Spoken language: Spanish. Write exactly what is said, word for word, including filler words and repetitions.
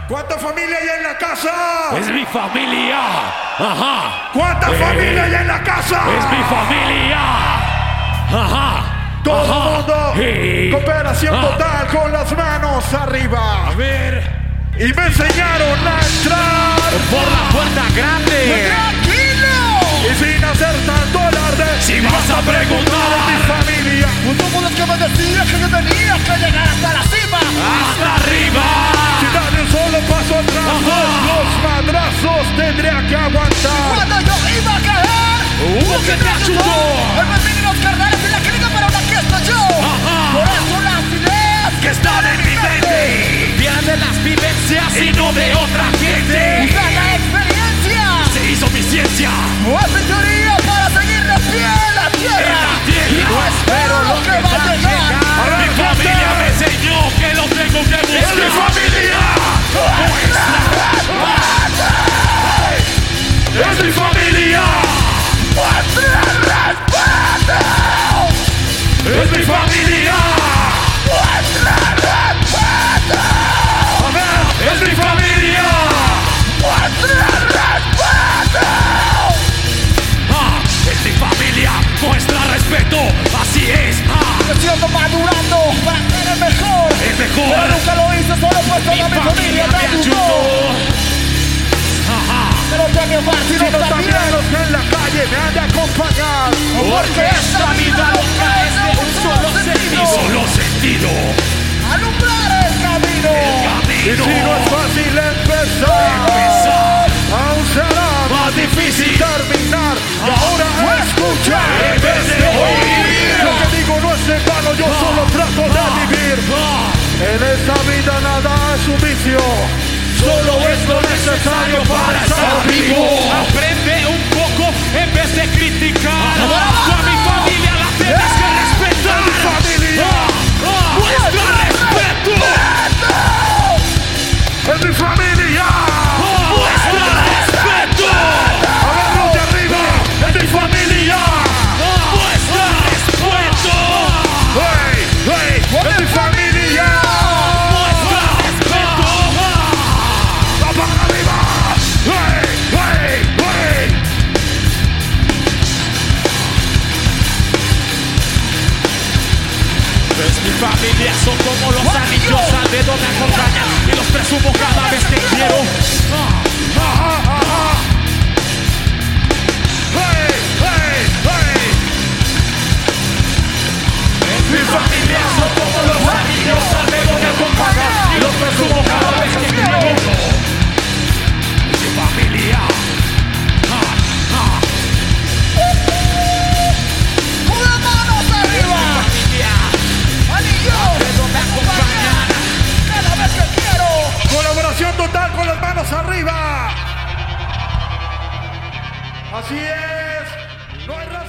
¿Cuánta familia hay en la casa? Es mi familia. Ajá. ¿Cuánta Eh, familia hay en la casa? Es mi familia. Ajá. Todo el Ajá. mundo. Eh, Cooperación ah. total con las manos arriba. A ver. Y me enseñaron a entrar Por la puerta grande. y sin hacer tanto alarde. Si vas a mi preguntar, familia. Como los que me decían que yo tenía que llegar hasta la cima. hasta arriba. Si dale un solo paso atrás, Ajá. los madrazos tendría que aguantar. Cuando yo iba a caer, Hubo que te ayudó. el bebé y los carnales en la clínica, pero ahora aquí estoy yo. Ajá. Por eso las ideas Que están en mi mente. Vienen de las vivencias y no de otra gente. usa la experiencia. Se hizo mi ciencia. O es mi teoría para seguir de pie en la tierra. En la tierra. Y no espero lo que va a llegar. Mi familia me enseñó que lo tengo que buscar. ¡Es mi familia! ¡Es mi familia! ¡Es mi familia! ¡Es mi familia! Ah, es mi familia, muestra respeto, así es. Ah, Me siento madurando para ser el mejor. es mejor. Pero nunca lo hice solo pues toda mi familia me ayudó. Ajá. Pero también partido Sino también también. los que en la calle me han de acompañar. Porque esta vida loca es de un solo sentido. Un solo sentido. Alumbrar el camino. Y si no es fácil empezar, Empezar. aún será Más difícil. terminar. Y ahora escucha. En vez de oír. Lo que digo no es en vano, yo solo trato de vivir. Ah, En esta vida nada es un vicio. Solo es lo necesario para estar vivo. Aprende un poco en vez de criticar. Tú a mi familia la tienes que respetar. Mi familia. Ah, ah, muestra respeto. Es mi familia. Muestra respeto. A ver, los de arriba. Es mi familia. Muestra respeto. Hey, hey, es mi familia. Muestra respeto. Va para arriba. Hey, hey, hey. Es mi familia, son como los anillos al dedo, me acompañan y los presumo cada vez que quiero. Ajá, ajá. Hey, hey, hey. Mi familia son como los anillos al dedo, me acompañan y los presumo cada vez que quiero. Es mi familia. Ah, ah. Con las manos arriba. Familia, Anillos. dedo me acompañan. Cada vez que quiero. Colaboración total con las manos arriba. Así es. No hay